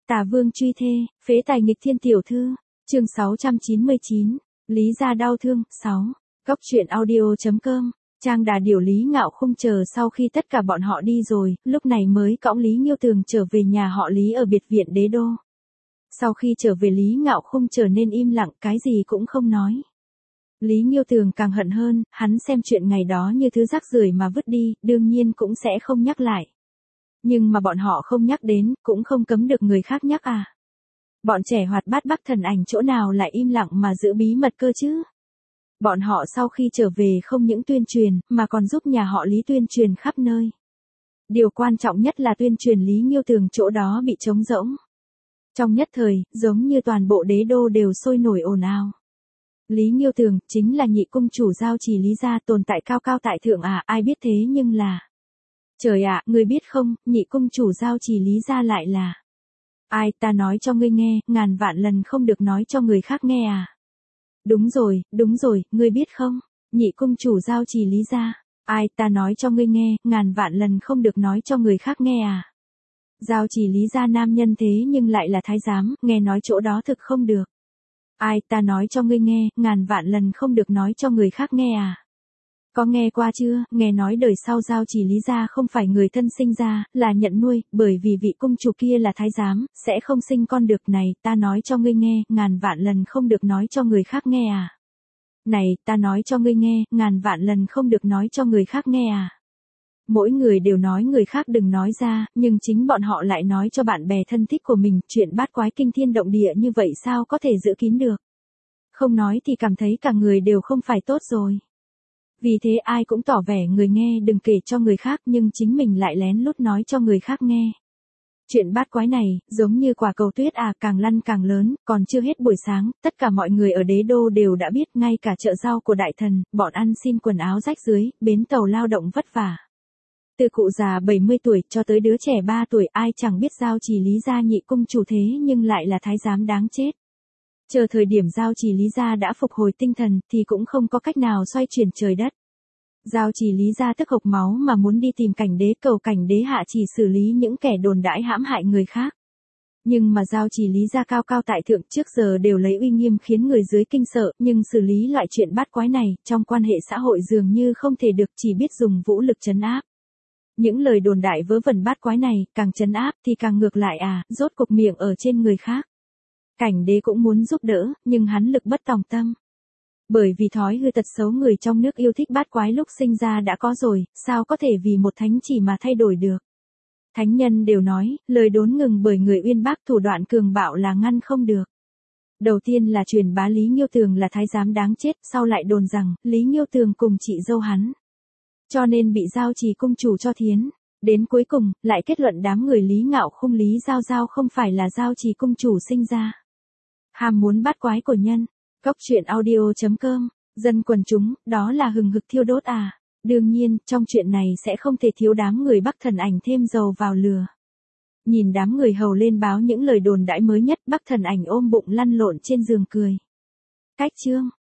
Tả Vương truy thê, phế tài nghịch thiên tiểu thư. Chương 699. Lý gia đau thương. 6. Góc truyện audio.com. Trang Đà điều Lý Ngạo Khung chờ sau khi tất cả bọn họ đi rồi, lúc này mới cõng Lý Nghiêu Tường trở về nhà họ Lý ở biệt viện Đế Đô. Sau khi trở về Lý Ngạo Khung trở nên im lặng, cái gì cũng không nói. Lý Nghiêu Tường càng hận hơn, hắn xem chuyện ngày đó như thứ rác rưởi mà vứt đi, đương nhiên cũng sẽ không nhắc lại. Nhưng mà bọn họ không nhắc đến, cũng không cấm được người khác nhắc à. Bọn trẻ hoạt bát Bắc Thần Ảnh chỗ nào lại im lặng mà giữ bí mật cơ chứ. Bọn họ sau khi trở về không những tuyên truyền, mà còn giúp nhà họ Lý tuyên truyền khắp nơi. Điều quan trọng nhất là tuyên truyền Lý Nghiêu Tường chỗ đó bị trống rỗng. Trong nhất thời, giống như toàn bộ Đế Đô đều sôi nổi ồn ào. Lý Nghiêu Tường, chính là nhị cung chủ giao trì Lý gia tồn tại cao cao tại thượng à, ai biết thế nhưng là... Trời ạ, ngươi biết không, nhị cung chủ giao trì Lý gia lại là... Ai, ta nói cho ngươi nghe, ngàn vạn lần không được nói cho người khác nghe à. Đúng rồi, ngươi biết không, nhị cung chủ giao trì Lý gia. Ai, ta nói cho ngươi nghe, ngàn vạn lần không được nói cho người khác nghe à. Giao trì Lý gia nam nhân thế nhưng lại là thái giám, nghe nói chỗ đó thực không được. Ai, ta nói cho ngươi nghe, ngàn vạn lần không được nói cho người khác nghe à. Có nghe qua chưa, nghe nói đời sau giao trì Lý gia không phải người thân sinh ra, là nhận nuôi, bởi vì vị cung chủ kia là thái giám, sẽ không sinh con được. Này, ta nói cho ngươi nghe, ngàn vạn lần không được nói cho người khác nghe à. Này, ta nói cho ngươi nghe, ngàn vạn lần không được nói cho người khác nghe à. Mỗi người đều nói người khác đừng nói ra, nhưng chính bọn họ lại nói cho bạn bè thân thích của mình, chuyện bát quái kinh thiên động địa như vậy sao có thể giữ kín được. Không nói thì cảm thấy cả người đều không phải tốt rồi. Vì thế ai cũng tỏ vẻ người nghe đừng kể cho người khác, nhưng chính mình lại lén lút nói cho người khác nghe. Chuyện bát quái này, giống như quả cầu tuyết à, càng lăn càng lớn, còn chưa hết buổi sáng, tất cả mọi người ở Đế Đô đều đã biết, ngay cả chợ rau của đại thần, bọn ăn xin quần áo rách rưới, bến tàu lao động vất vả. Từ cụ già 70 tuổi cho tới đứa trẻ 3 tuổi, ai chẳng biết giao trì Lý gia nhị cung chủ thế nhưng lại là thái giám đáng chết. Chờ thời điểm giao trì Lý gia đã phục hồi tinh thần thì cũng không có cách nào xoay chuyển trời đất. Giao trì Lý gia tức hộc máu mà muốn đi tìm cảnh đế, cầu cảnh đế hạ chỉ xử lý những kẻ đồn đãi hãm hại người khác. Nhưng mà giao trì Lý gia cao cao tại thượng trước giờ đều lấy uy nghiêm khiến người dưới kinh sợ, nhưng xử lý loại chuyện bát quái này, trong quan hệ xã hội dường như không thể được, chỉ biết dùng vũ lực trấn áp. Những lời đồn đại vớ vẩn bát quái này, càng trấn áp thì càng ngược lại à, rốt cục miệng ở trên người khác. Cảnh đế cũng muốn giúp đỡ, nhưng hắn lực bất tòng tâm. Bởi vì thói hư tật xấu người trong nước yêu thích bát quái lúc sinh ra đã có rồi, sao có thể vì một thánh chỉ mà thay đổi được. Thánh nhân đều nói, lời đốn ngừng bởi người uyên bác, thủ đoạn cường bạo là ngăn không được. Đầu tiên là truyền bá Lý Nghiêu Tường là thái giám đáng chết, sau lại đồn rằng, Lý Nghiêu Tường cùng chị dâu hắn. Cho nên bị giao trì cung chủ cho thiến. Đến cuối cùng, lại kết luận đám người Lý Ngạo Khung Lý Giao Giao không phải là giao trì cung chủ sinh ra. Ham muốn bát quái của nhân. Góc truyện audio.com. Dân quần chúng, đó là hừng hực thiêu đốt à. Đương nhiên, trong chuyện này sẽ không thể thiếu đám người Bắc Thần Ảnh thêm dầu vào lửa. Nhìn đám người hầu lên báo những lời đồn đãi mới nhất, Bắc Thần Ảnh ôm bụng lăn lộn trên giường cười. Cách chương.